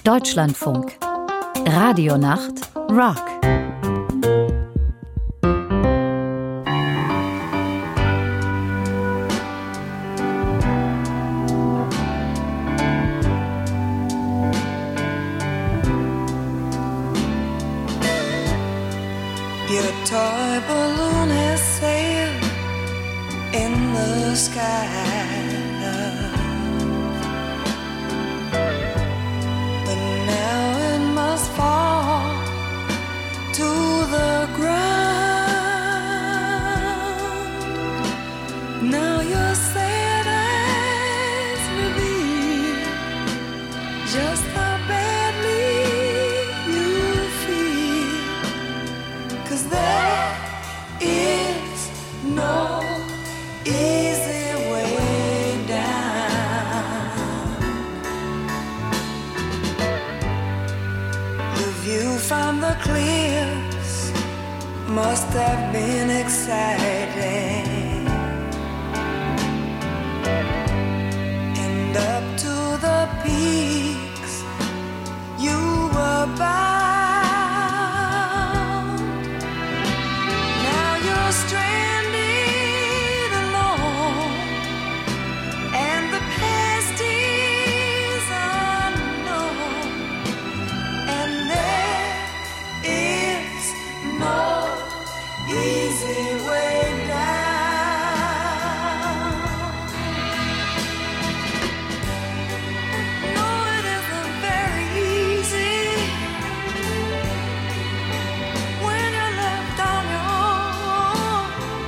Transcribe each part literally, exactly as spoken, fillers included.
Deutschlandfunk. Radionacht Rock. Your toy balloon has sailed in the sky. But now it must fall to the ground. Now your sad eyes reveal just how badly you feel. 'Cause there is no easy way down. The view from the cliffs must have been exciting, and up to the peaks you were bound. Now you're stranded alone, and the past is unknown, and there is no easy way down. No, it isn't very easy when you're left on your own.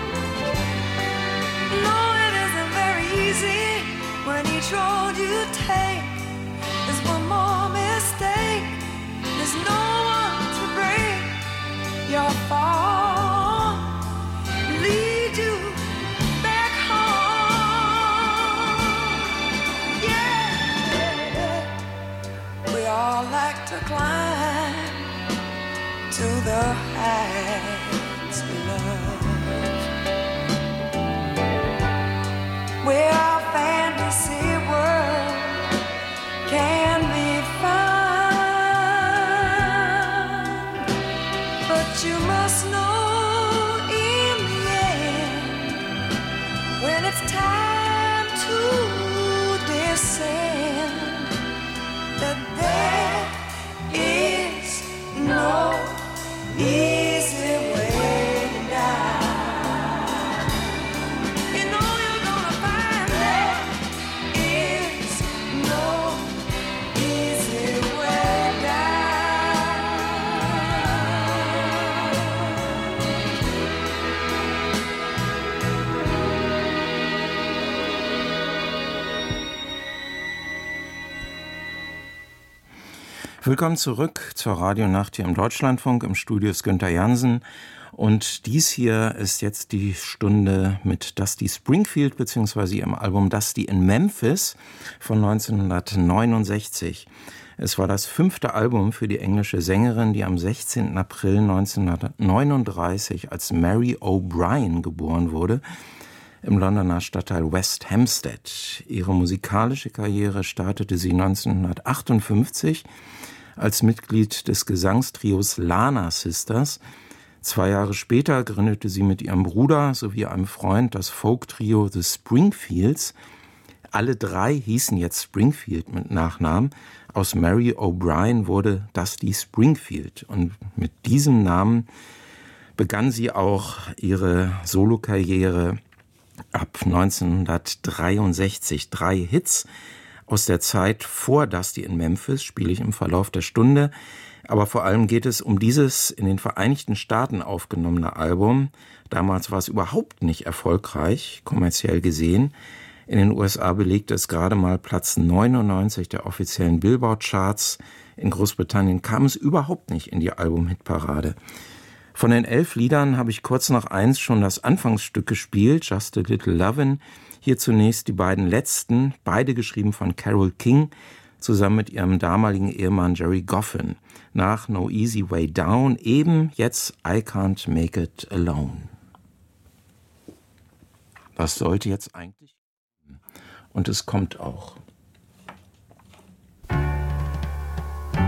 No, it isn't very easy when each road you take is one more mistake. There's no one to break your fall, lead you back home. Yeah, we all like to climb to the heights we love, where our fantasy world can be found. But you must know in the end, when it's time to descend, that there is no easy way down. You know you're gonna find there is no easy way Willkommen zurück zur Radionacht hier im Deutschlandfunk. Im Studio ist Günther Jansen. Und dies hier ist jetzt die Stunde mit Dusty Springfield beziehungsweise ihrem Album Dusty in Memphis von neunzehnhundertneunundsechzig. Es war das fünfte Album für die englische Sängerin, die am sechzehnten April neunzehnhundertneununddreißig als Mary O'Brien geboren wurde, im Londoner Stadtteil West Hampstead. Ihre musikalische Karriere startete sie neunzehnhundertachtundfünfzig als Mitglied des Gesangstrios Lana Sisters. Zwei Jahre später gründete sie mit ihrem Bruder sowie einem Freund das Folk-Trio The Springfields. Alle drei hießen jetzt Springfield mit Nachnamen. Aus Mary O'Brien wurde Dusty Springfield. Und mit diesem Namen begann sie auch ihre Solokarriere ab neunzehnhundertdreiundsechzig. Drei Hits aus der Zeit vor Dusty in Memphis spiele ich im Verlauf der Stunde. Aber vor allem geht es um dieses in den Vereinigten Staaten aufgenommene Album. Damals war es überhaupt nicht erfolgreich, kommerziell gesehen. In den U S A belegte es gerade mal Platz neunundneunzig der offiziellen Billboard-Charts. In Großbritannien kam es überhaupt nicht in die Album-Hitparade. Von den elf Liedern habe ich kurz nach eins schon das Anfangsstück gespielt, Just a Little Lovin'. Hier zunächst die beiden letzten, beide geschrieben von Carole King, zusammen mit ihrem damaligen Ehemann Jerry Goffin. Nach No Easy Way Down eben jetzt I Can't Make It Alone. Was sollte jetzt eigentlich? Und es kommt auch.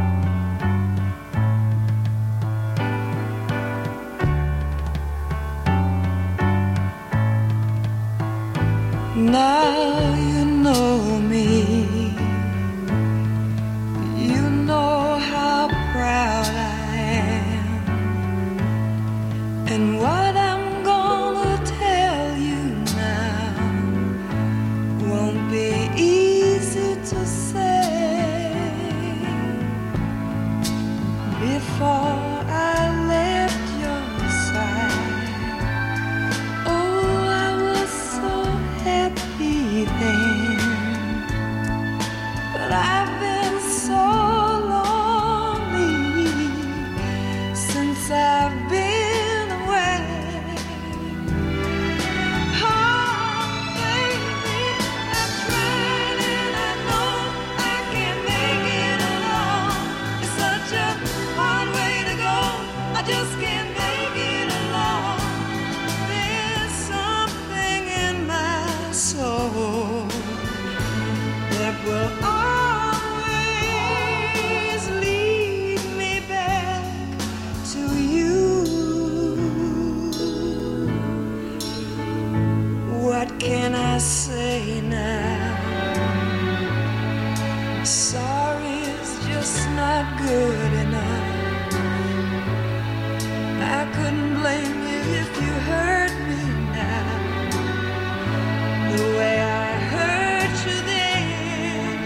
Now you know me. You know how proud I am. And what I'm gonna tell you now won't be easy to say. Before I left your side, oh, I was so happy then. But I've been so lonely since I've been away. Oh, baby, I've tried and I know I can't make it alone. It's such a hard way to go. I just can't make it alone. There's something in my soul that will always lead me back to you. What can I say now? Sorry is just not good enough. I couldn't blame you if you hurt me now, the way I hurt you then.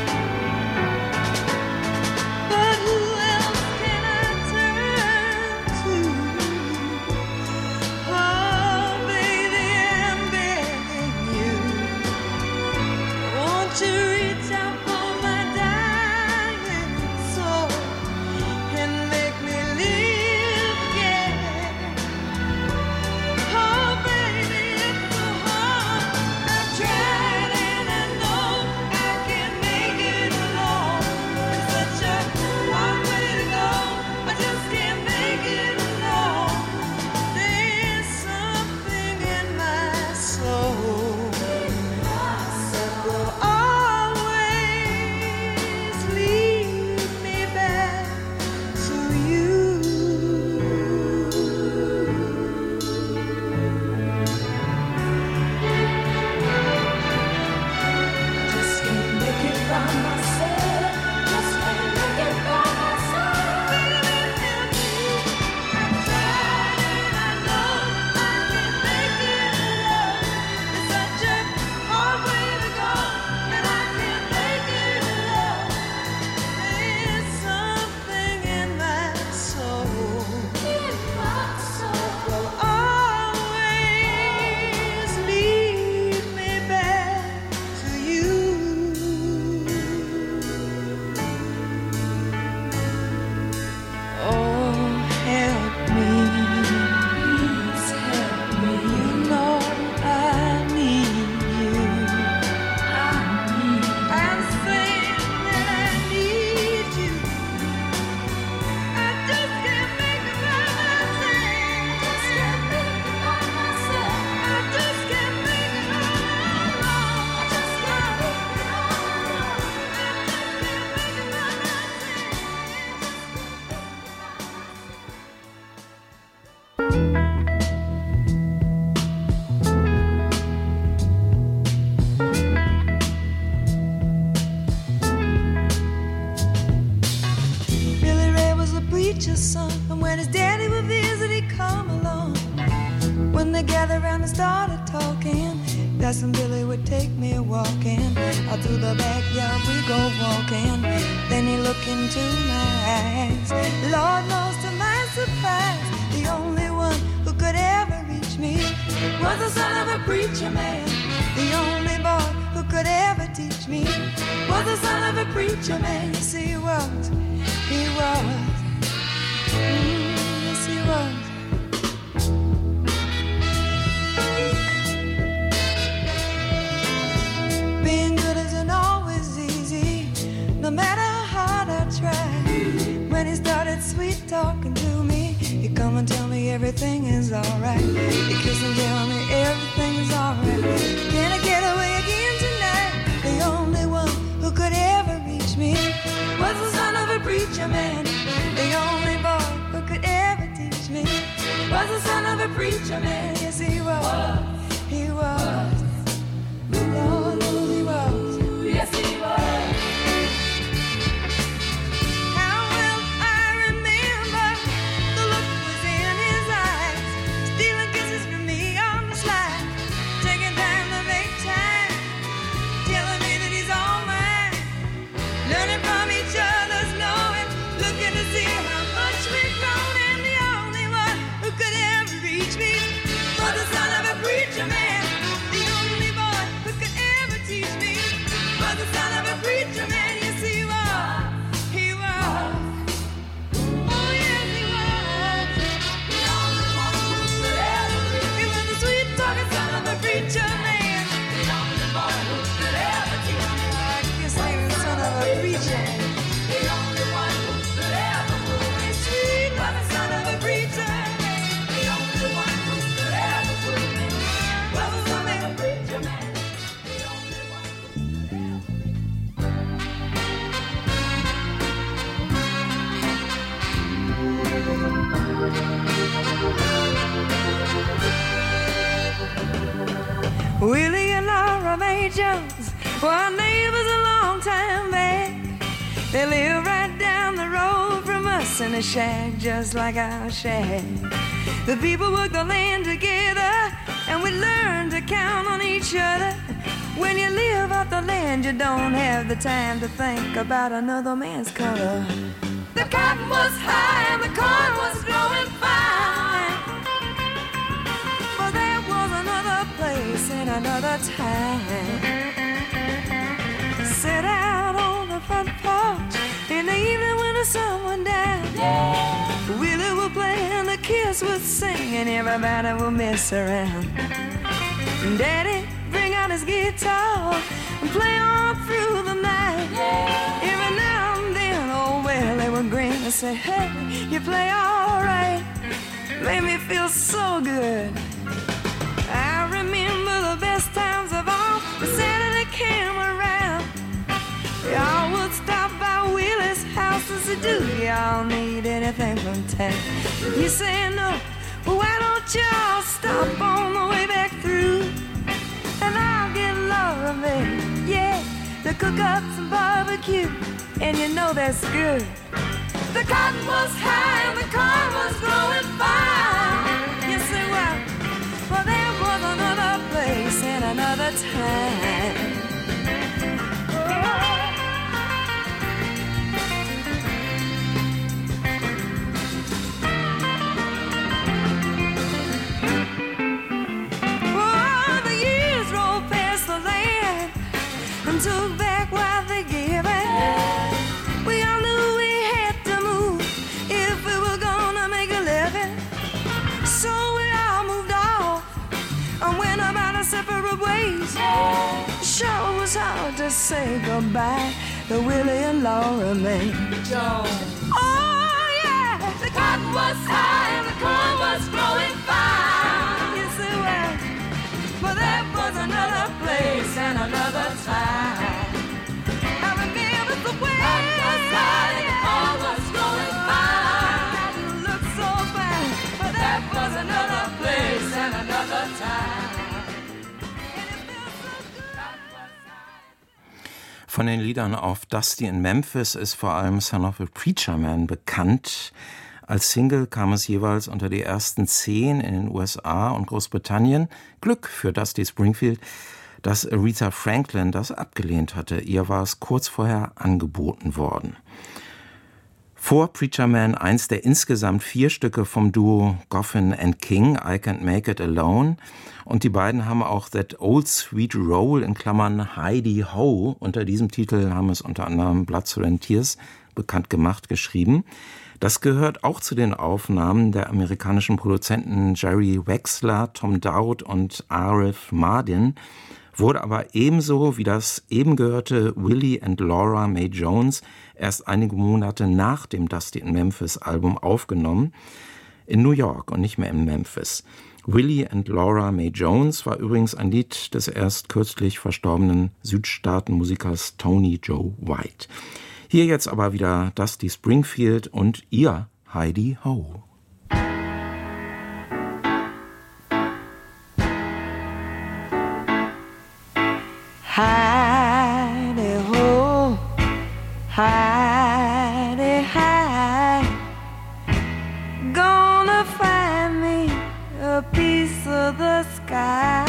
But who else can I turn to? Oh, baby, I'm begging you. Won't you reach out for my dying soul and make me live again? Oh, baby, it's so hard. I've tried and I know I can't make it alone. It's such a long way to go. I just can't make it alone. There's something in my soul that will always lead me back to you. Just can't make it by myself. Just can't make it by myself. Baby, help me. I've tried and I know I can't make it alone. It's such a hard way to go, and I can't make it alone. There's something in my soul that will always lead me back to you. Oh, help me. Please help me. You know I need you. I'm saying that I need you. I just can't make it by myself. Just can't make it by myself. I just can't make it all alone. I just can't make it all alone. I just can't make it by Billy Ray was a preacher's son, and when his daddy would visit, he'd come along. When they gathered around and started talking, that's when Billy would take me walking. Out through the backyard we go walking. Then he looked into my eyes. Lord knows to my surprise, the only one who could ever reach me was the son of a preacher man. The only boy who could ever teach me was the son of a preacher man. Yes, he was. He was. Mm, yes, he was. Being good isn't always easy, no matter how hard I try. When he started sweet talking to me, he'd come and tell me everything is alright. He'd kiss and tell me everything is alright. Can I get away again tonight? The only one who could ever reach me was the son of a preacher man. The only boy who could ever teach me was the son of a preacher man. Yes, he was. He was. Willie and Laura Mae Jones were neighbors a long time back. They live right down the road from us in a shack just like our shack. The people work the land together and we learn to count on each other. When you live off the land you don't have the time to think about another man's color. The cotton was high and the corn was growing fine, but there was another place in another time. Sit out on the front porch in the evening when the sun went down. Yeah. Willie would play and the kids would sing and everybody would mess around. Daddy bring out his guitar and play on through the night. Yeah. Every now and then, oh well, they would grin and say, hey, you play all right. Made me feel so good. I remember the best times of all. The Saturday came around. Y'all would stop by Willie's house and say, do y'all need anything from town? You say no, well why don't y'all stop on the way back through? And I'll get Laura Mae, yeah, to cook up some barbecue, and you know that's good. The cotton was high and the corn was growing fine. You say, well, well there was another place and another time. And took back what they gave us. We all knew we had to move if we were gonna make a living. So we all moved off and went about our separate ways. Sure was hard to say goodbye to Willie and Laura Mae Jones. Oh yeah, the cotton was high and the corn was growing fine. You say, well, but there was another place and another time. I remember the way the sun and the corn was growing fine. It looked so fine, but there was another place and another time. Von den Liedern auf Dusty in Memphis ist vor allem Son of a Preacher Man bekannt. Als Single kam es jeweils unter die ersten zehn in den U S A und Großbritannien. Glück für Dusty Springfield, dass Aretha Franklin das abgelehnt hatte. Ihr war es kurz vorher angeboten worden. Vor Preacher Man eins der insgesamt vier Stücke vom Duo Goffin and King, I Can't Make It Alone. Und die beiden haben auch That Old Sweet Roll in Klammern Heidi Ho. Unter diesem Titel haben es unter anderem Blood, Sweat and Tears bekannt gemacht, geschrieben. Das gehört auch zu den Aufnahmen der amerikanischen Produzenten Jerry Wexler, Tom Dowd und Arif Mardin, wurde aber ebenso wie das eben gehörte Willie and Laura Mae Jones erst einige Monate nach dem Dusty in Memphis Album aufgenommen, in New York und nicht mehr in Memphis. Willie and Laura Mae Jones war übrigens ein Lied des erst kürzlich verstorbenen Südstaatenmusikers Tony Joe White. Hier jetzt aber wieder Dusty Springfield und ihr Heidi Ho. sky.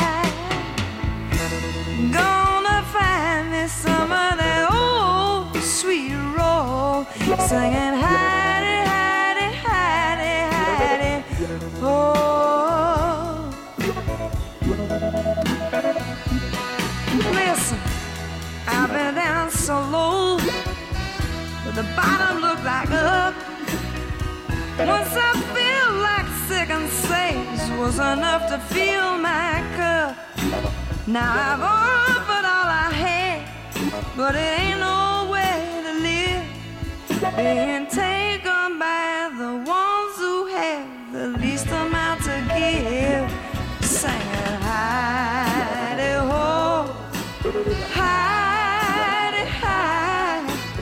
Gonna find me some of that old sweet roll, singing hidey, hidey, hidey, hidey, oh. Listen, I've been down so low, but the bottom looked like up. Once I feel like second sage was enough to fill my cup. Now I've offered all I had, but it ain't no way to live, being taken by the ones who have the least amount to give. Singing hidey ho, hidey hi.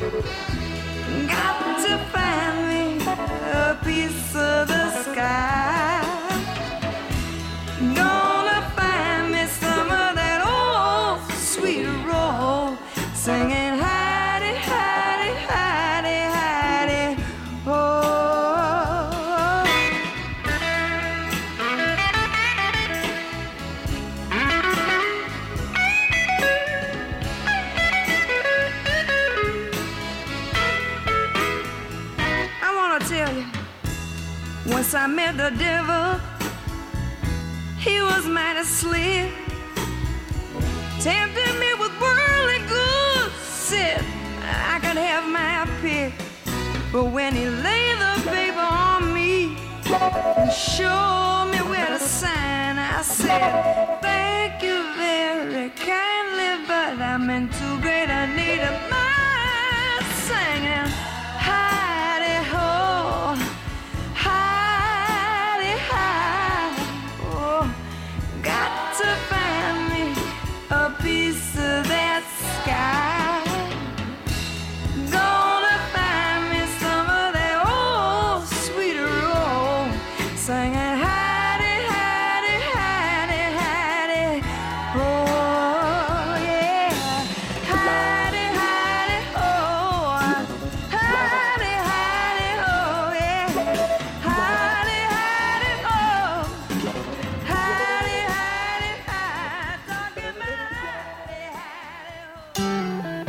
Got to find me a piece of the sky. Gonna find me some of that old sweet roll, singing hidey, hidey, hidey, hidey, oh. I wanna tell you, once I met the devil, he was mighty slick, tempted me with worldly goods, said I could have my pick. But when he laid the paper on me and showed me where to sign, I said, thank you very kindly, but I'm in too great a need of mine. Singing hidey ho, hidey hi. Oh, got to find me a piece of that sky. Gonna find me some of that old sweet roll, singing hidey, hidey, hidey, hidey, oh yeah, hidey, hidey, oh, hidey, hidey, oh yeah, hidey, hidey, oh, hidey, hidey, hidey, talking about hidey, hidey, oh.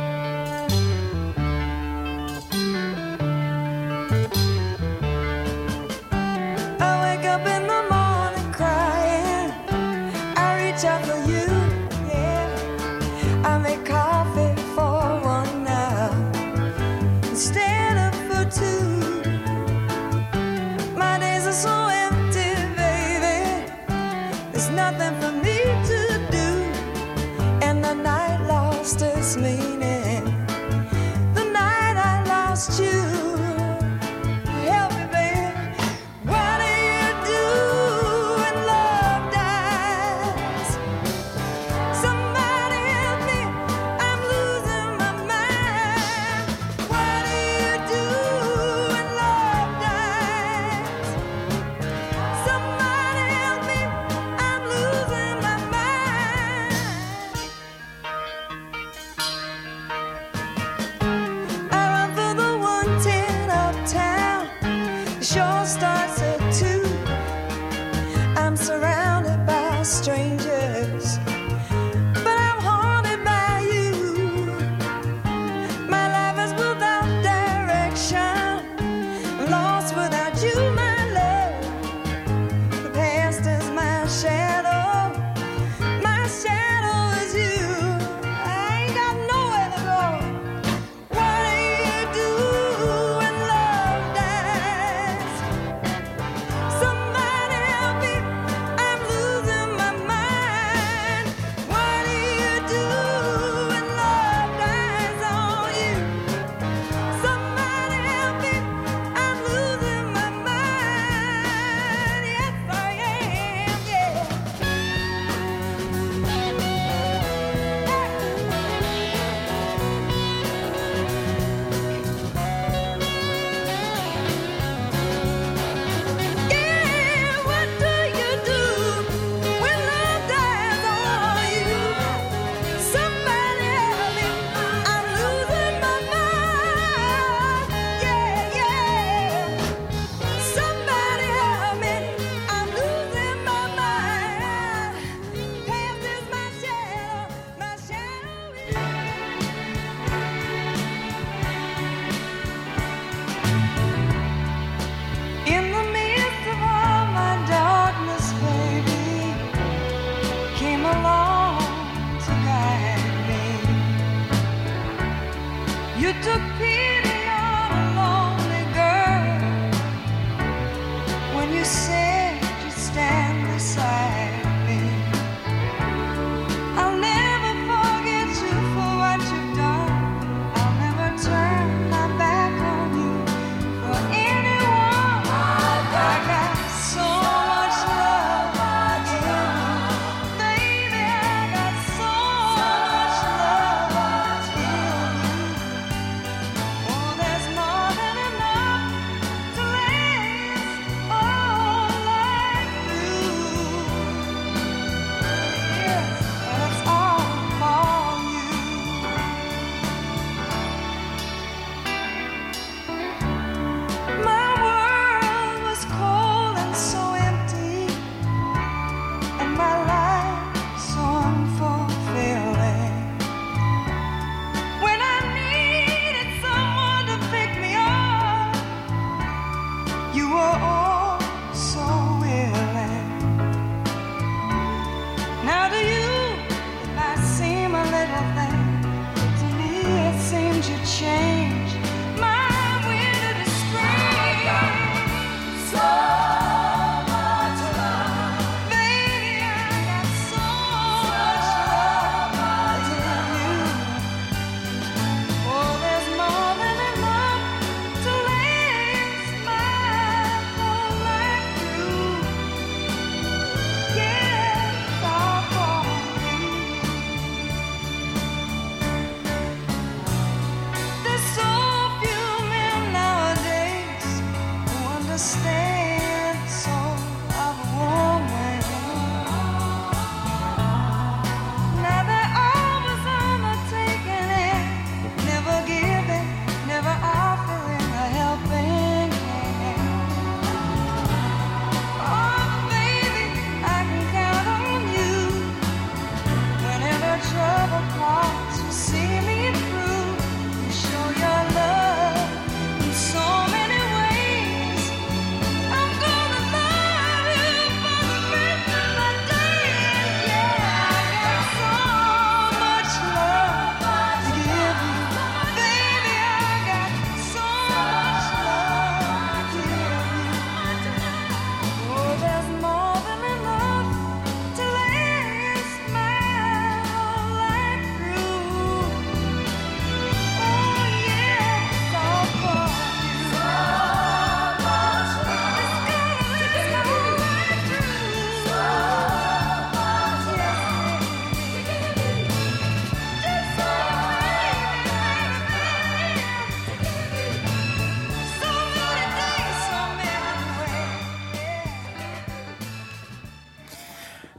I wake up in the morning crying, I reach out for you, yeah. I make coffee for one now, instead of for two. My days are so empty, baby, there's nothing for me to do. And the night lost its meaning, the night I lost you. Help me, baby. What do you do when love dies? Somebody help me, I'm losing my mind. What do you do when love dies? Somebody help me, I'm losing my mind. I run for the one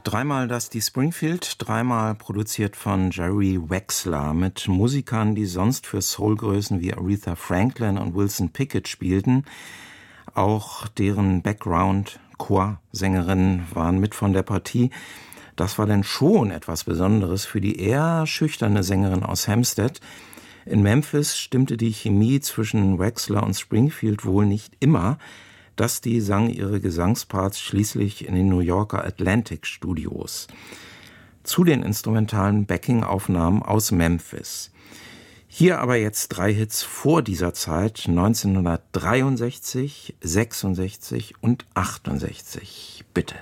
Dreimal Dusty Springfield, dreimal produziert von Jerry Wexler mit Musikern, die sonst für Soulgrößen wie Aretha Franklin und Wilson Pickett spielten. Auch deren Background-Chorsängerinnen waren mit von der Partie. Das war dann schon etwas Besonderes für die eher schüchterne Sängerin aus Hampstead. In Memphis stimmte die Chemie zwischen Wexler und Springfield wohl nicht immer. Dusty sang ihre Gesangsparts schließlich in den New Yorker Atlantic Studios. Zu den instrumentalen Backing-Aufnahmen aus Memphis. Hier aber jetzt drei Hits vor dieser Zeit, neunzehnhundertdreiundsechzig, sechsundsechzig und achtundsechzig. Bitte.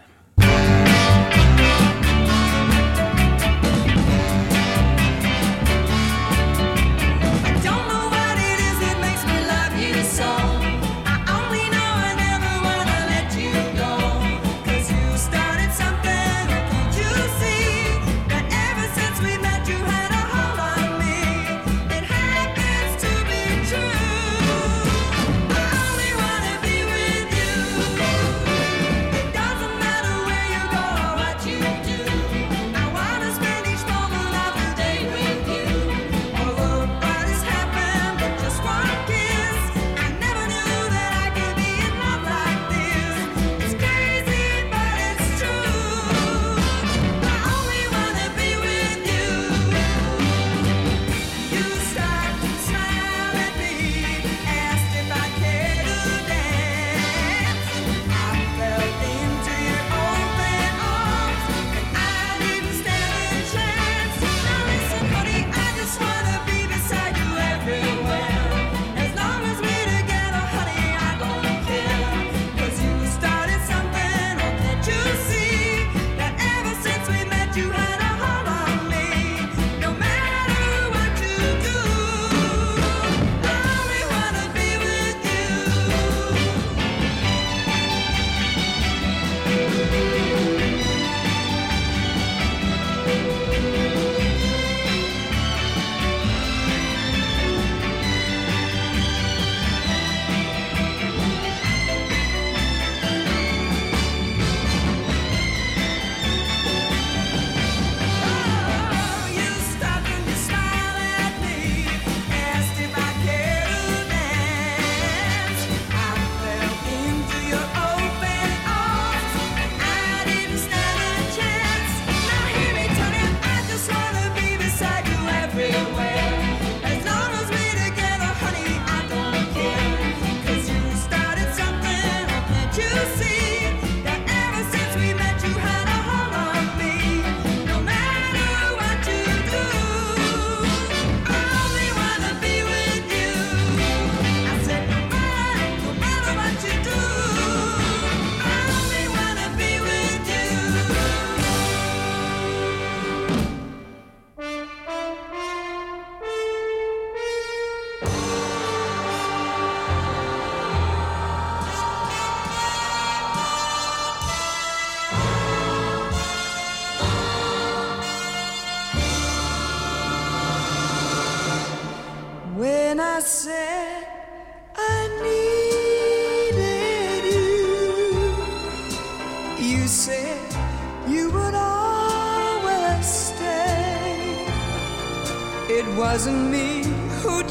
Wasn't me who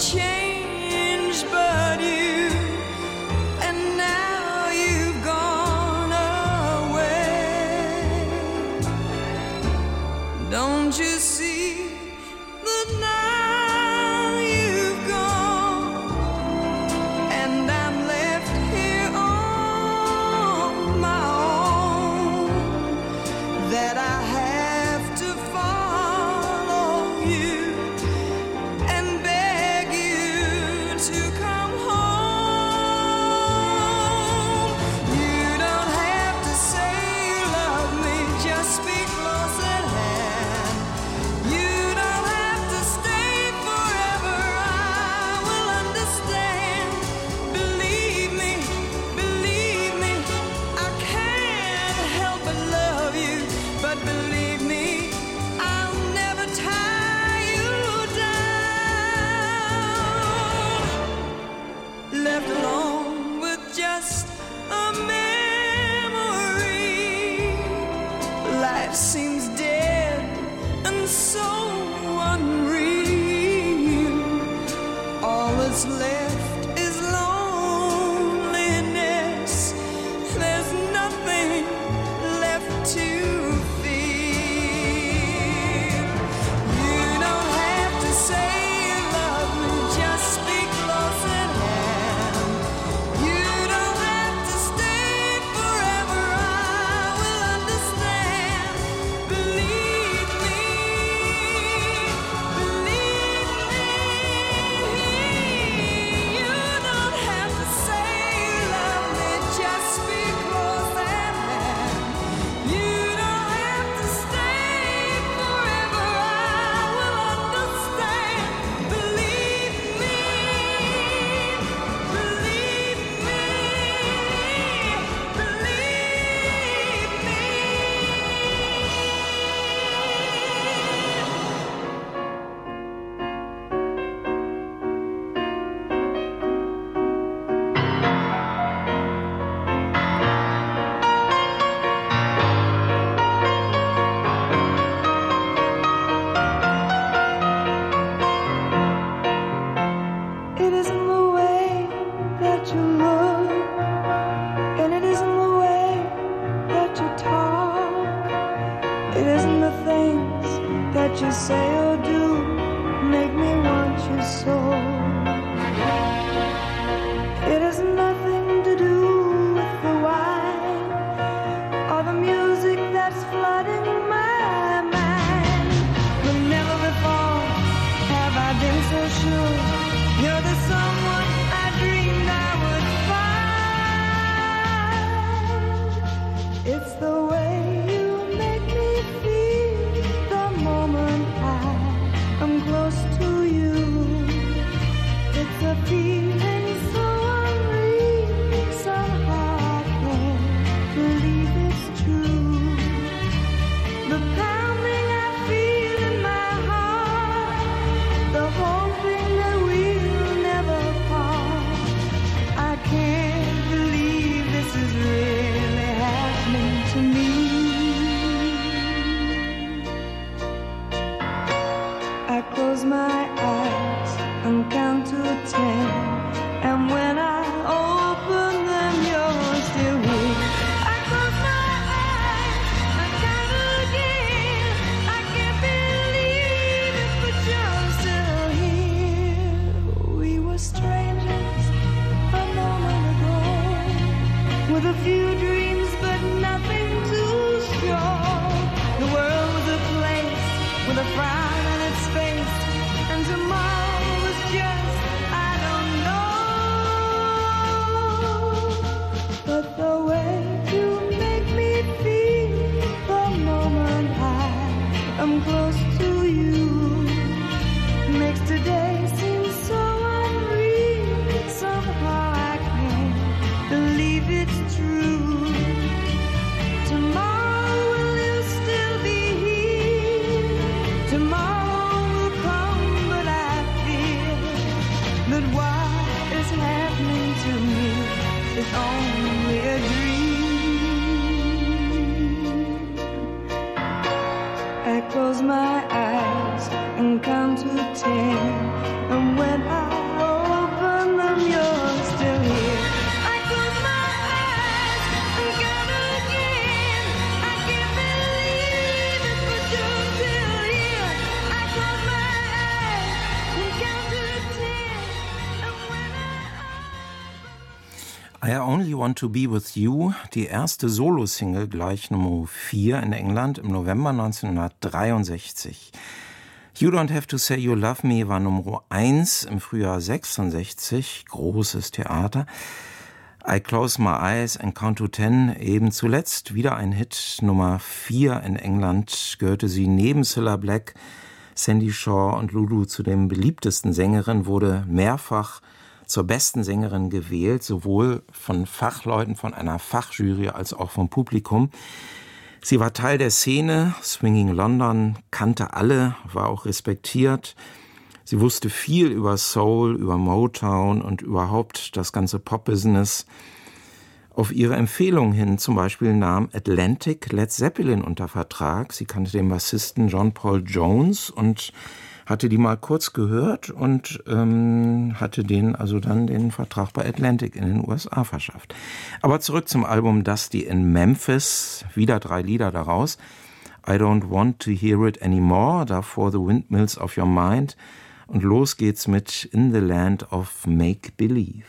changed, but you, and now you've gone away. Don't you see that now you've gone, and I'm left here on my own, that I have to follow you and beg you to come home. You don't have to say you love me, just speak close at hand. You don't have to stay forever, I will understand. Believe me, believe me, I can't help but love you, but believe me, I'll never tie you down. Left alone with just a memory, life's so unreal. All that's left is loneliness. There's nothing left to feel. You don't have to say you love me, just speak close at hand. You don't have to stay forever, I will understand. Believe me, believe me. You don't have to say you love me, just speak close at hand. You don't have to stay forever, I will understand. Believe me, believe me, believe me. It isn't the way that you look, and it isn't the way that you talk. It isn't the things that you say or do make me want you so. It has nothing to do with the wine or the music that's flooding my mind. But never before have I been so sure you're the someone I dreamed I would find. It's the way you make me feel the moment I am close to you. It's a feeling so unreal, somehow I can't believe it's true. The pounding I feel in my heart, the hoping that we'll never part. I can't believe this is really happening to me. I close my eyes and count to ten, and when I open them, you're still here. I close my eyes and count again. I can't believe it, but you're still here. We were strangers a moment ago, with a few dreams but nothing to show. The world was a place with a frown on its face, and tomorrow was just, I don't know. But the way you make me feel the moment I am close to you makes today seem so unreal. Somehow I can't believe it's true. Tomorrow will you still be here? Tomorrow will come, but I fear that what is happening to me is only a dream. I close my eyes and count to ten, and when I open them, you're still here. I close my eyes and count again. I can't believe it, but you're still here. I close my eyes and count to ten, and when I I Only Want to Be With You, die erste Solo-Single, gleich Nummer vier in England im November neunzehnhundertdreiundsechzig. You Don't Have to Say You Love Me war Nummer eins im Frühjahr sechsundsechzig, großes Theater. I Close My Eyes and Count to Ten, eben zuletzt wieder ein Hit, Nummer vier in England, gehörte sie neben Cilla Black, Sandy Shaw und Lulu zu den beliebtesten Sängerinnen, wurde mehrfach zur besten Sängerin gewählt, sowohl von Fachleuten, von einer Fachjury als auch vom Publikum. Sie war Teil der Szene, Swinging London, kannte alle, war auch respektiert. Sie wusste viel über Soul, über Motown und überhaupt das ganze Pop-Business. Auf ihre Empfehlung hin zum Beispiel nahm Atlantic Led Zeppelin unter Vertrag. Sie kannte den Bassisten John Paul Jones und hatte die mal kurz gehört und ähm, hatte denen also dann den Vertrag bei Atlantic in den U S A verschafft. Aber zurück zum Album Dusty in Memphis, wieder drei Lieder daraus. I Don't Want to Hear It Anymore, davor The Windmills of Your Mind und los geht's mit In the Land of Make Believe.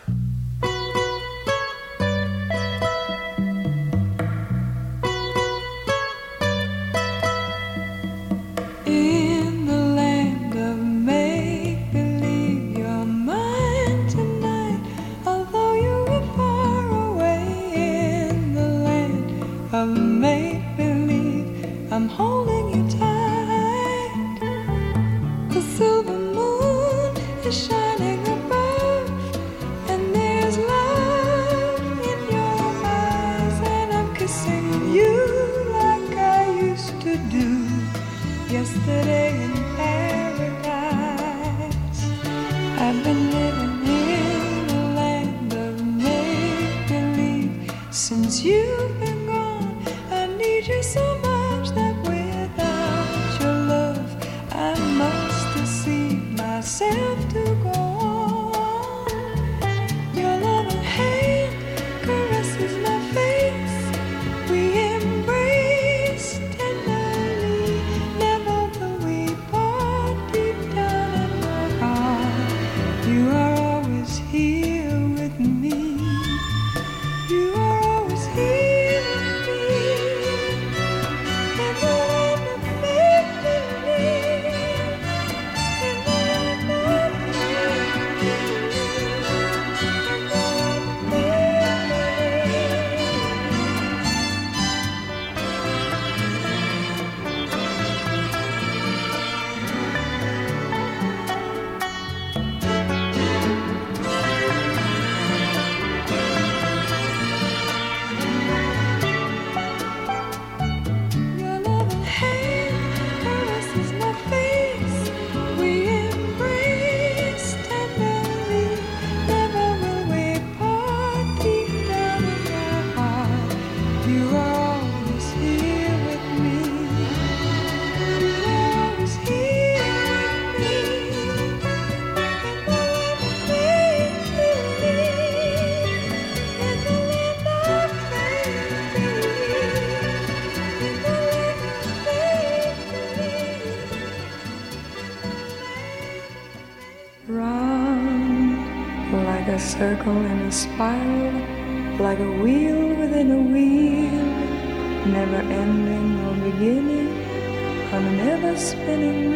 Circle in a spiral, like a wheel within a wheel, never ending or beginning on an ever spinning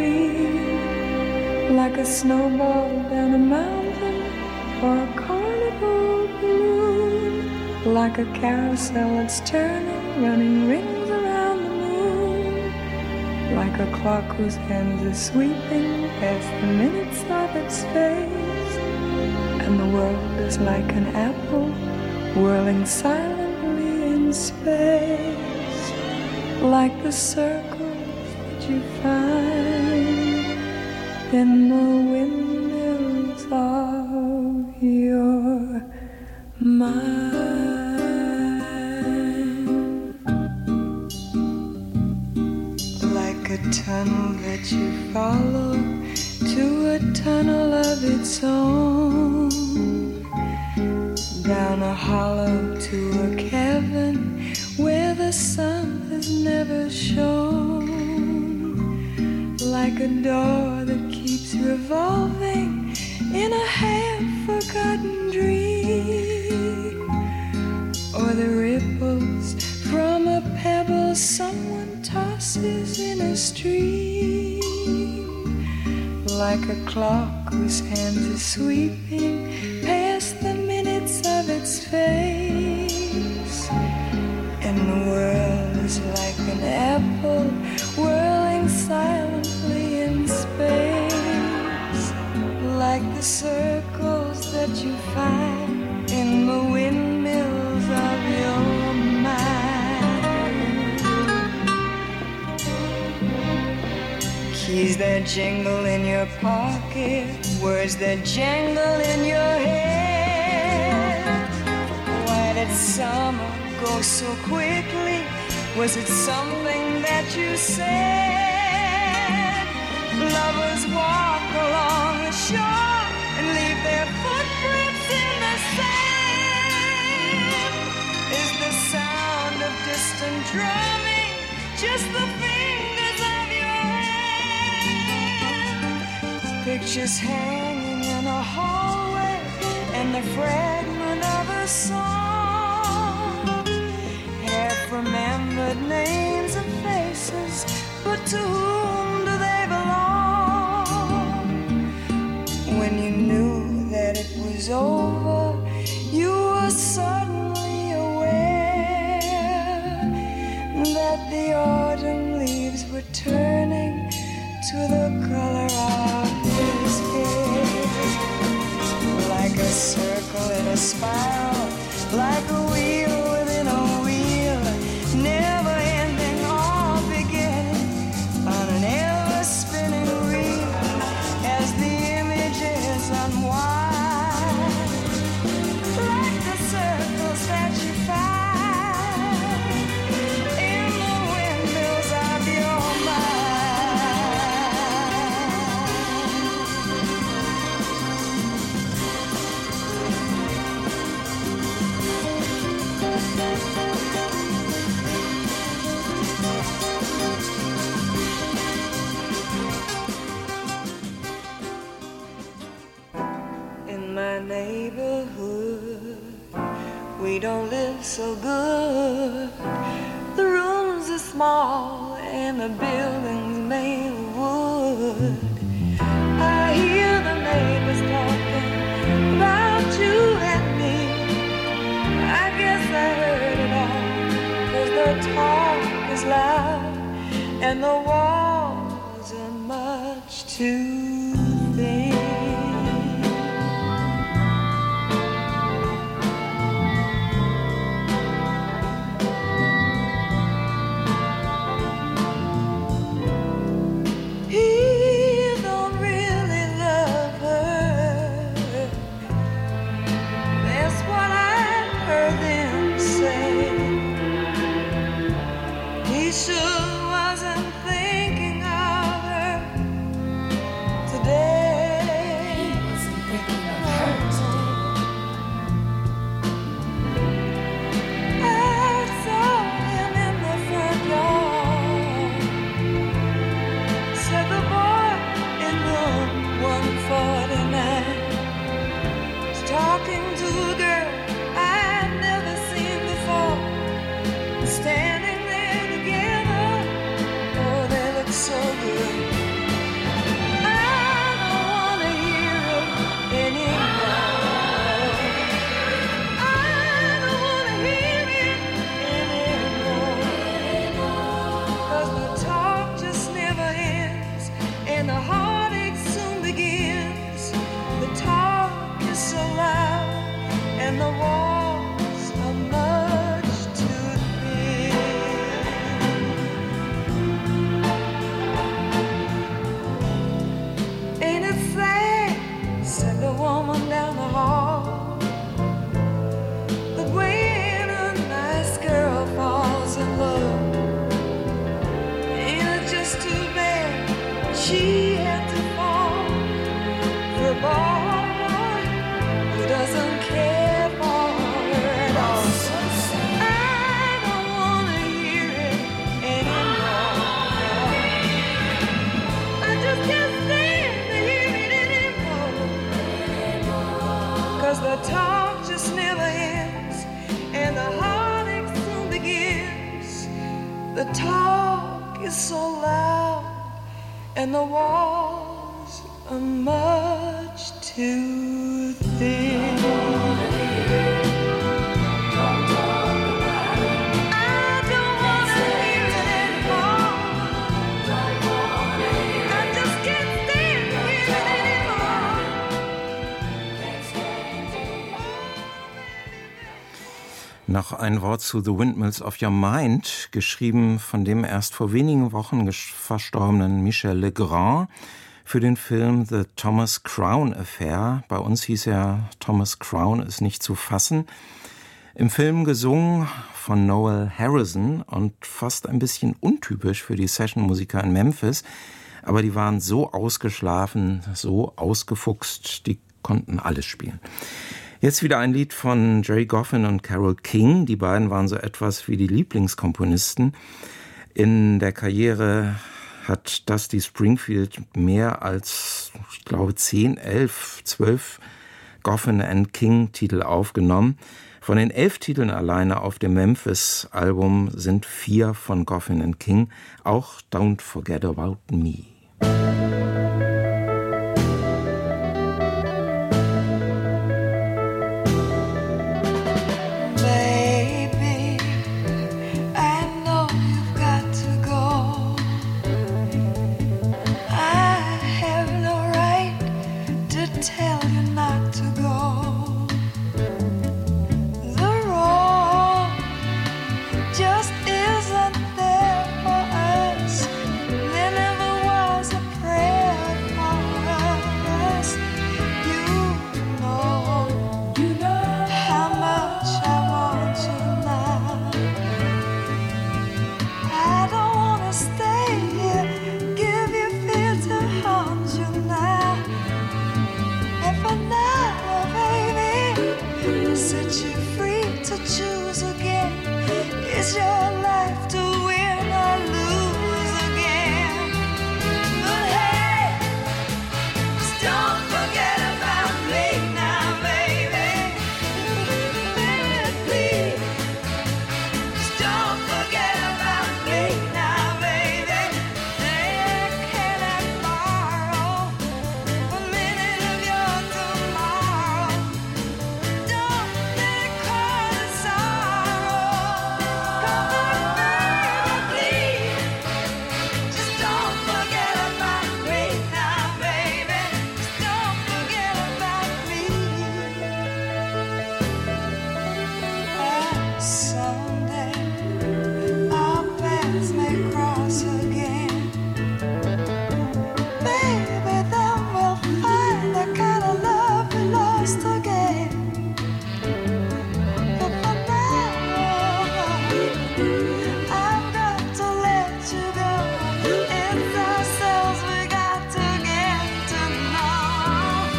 reel, like a snowball down a mountain or a carnival balloon, like a carousel that's turning, running rings around the moon, like a clock whose hands are sweeping past the minutes of its face. And the world is like an apple whirling silently in space, like the circles that you find in the windmills of your mind. Like a tunnel that you follow to a tunnel of its own, down a hollow to a cavern where the sun has never shone, like a door that keeps revolving in a half-forgotten dream, or the ripples from a pebble someone tosses in a stream, like a clock whose hands are sweeping past the minutes of its face. And the world is like an apple whirling silently in space, like the circles that you find in the windmills of your mind. Keys that jingle in your pocket, words that jangle in your head, white at summer go so quickly? Was it something that you said? Lovers walk along the shore and leave their footprints in the sand. Is the sound of distant drumming just the fingers of your hand? Pictures hanging in a hallway and the fragment of a song. Half remembered names and faces, but to whom do they belong? When you knew that it was over, you were suddenly aware that the autumn leaves were turning to the color of his hair. Like a circle in a spiral, like a wheel within a wheel, never ending or beginning on an ever spinning reel. As the images unwind, like the circles that you find in the windmills of your my neighborhood, we don't live so good. The rooms are small and the buildings made of wood. I hear the neighbors talking about you and me. I guess I heard it all, 'cause the talk is loud and the walls are much too thin. The talk is so loud and the walls are much too thin. Noch ein Wort zu The Windmills of Your Mind, geschrieben von dem erst vor wenigen Wochen verstorbenen Michel Legrand für den Film The Thomas Crown Affair. Bei uns hieß er Thomas Crown ist nicht zu fassen. Im Film gesungen von Noel Harrison und fast ein bisschen untypisch für die Sessionmusiker in Memphis. Aber die waren so ausgeschlafen, so ausgefuchst, die konnten alles spielen. Jetzt wieder ein Lied von Gerry Goffin und Carole King. Die beiden waren so etwas wie die Lieblingskomponisten. In der Karriere hat Dusty Springfield mehr als, ich glaube, zehn, elf, zwölf Goffin and King Titel aufgenommen. Von den elf Titeln alleine auf dem Memphis-Album sind vier von Goffin and King, auch Don't Forget About Me.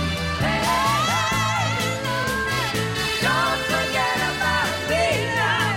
Don't forget about me now.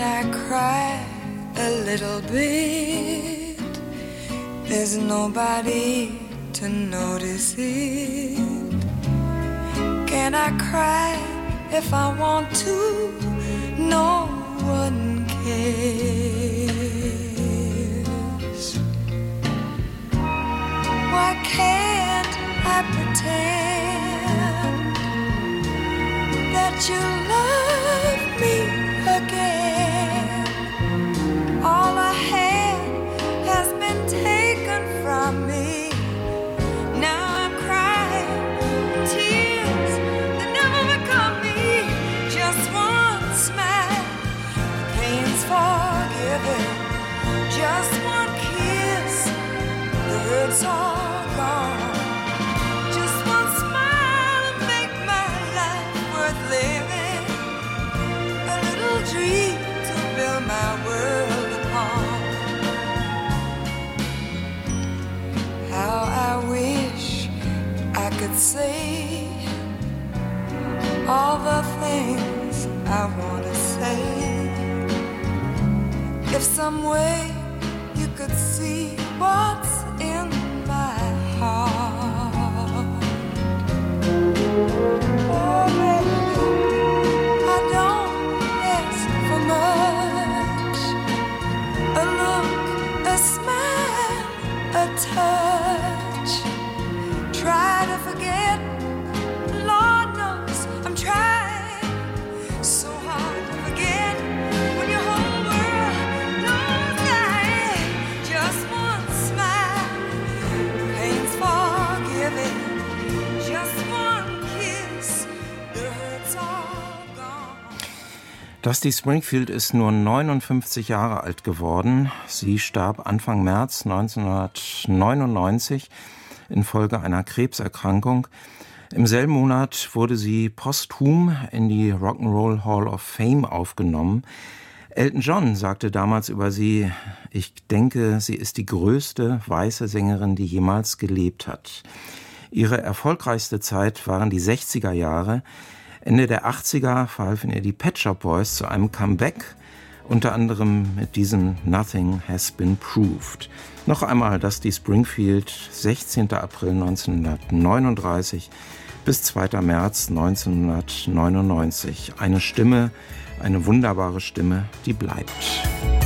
I cry a little bit? There's nobody to notice it. Can I cry if I want to? No one cares. Why can't I pretend that you love me again? All I had has been taken from me. Now I'm crying tears that never become me. Just one smile, the pain's forgiven. Just one kiss, the hurt's all gone. Just one smile to make my life worth living. A little dream to build my world upon. How I wish I could say all the things I want to say. If some way you could see what's in my heart. Oh, baby, I don't ask for much. A look, a smile, a touch. Try to forget, Lord knows I'm trying so hard to forget when your whole world knows dying. Just one smile, pain's forgiven. Just one kiss, the hurt's all gone. Dusty Springfield ist nur neunundfünfzig Jahre alt geworden. Sie starb Anfang März neunzehnhundertneunundneunzig infolge einer Krebserkrankung. Im selben Monat wurde sie posthum in die Rock'n'Roll Hall of Fame aufgenommen. Elton John sagte damals über sie: Ich denke, sie ist die größte weiße Sängerin, die jemals gelebt hat. Ihre erfolgreichste Zeit waren die sechziger Jahre. Ende der achtziger verhalfen ihr die Pet Shop Boys zu einem Comeback, unter anderem mit diesem Nothing Has Been Proved. Noch einmal Dusty Springfield, sechzehnter April neunzehnhundertneununddreißig bis zweiter März neunzehnhundertneunundneunzig. Eine Stimme, eine wunderbare Stimme, die bleibt.